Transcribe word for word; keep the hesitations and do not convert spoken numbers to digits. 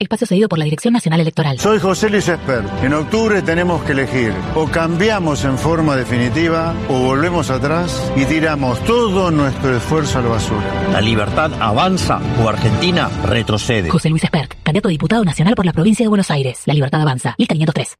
Espacio cedido por la Dirección Nacional Electoral. Soy José Luis Espert. En octubre tenemos que elegir. O cambiamos en forma definitiva o volvemos atrás y tiramos todo nuestro esfuerzo a la basura. La libertad avanza o Argentina retrocede. José Luis Espert, candidato a diputado nacional por la provincia de Buenos Aires. La libertad avanza. Lista quinientos tres.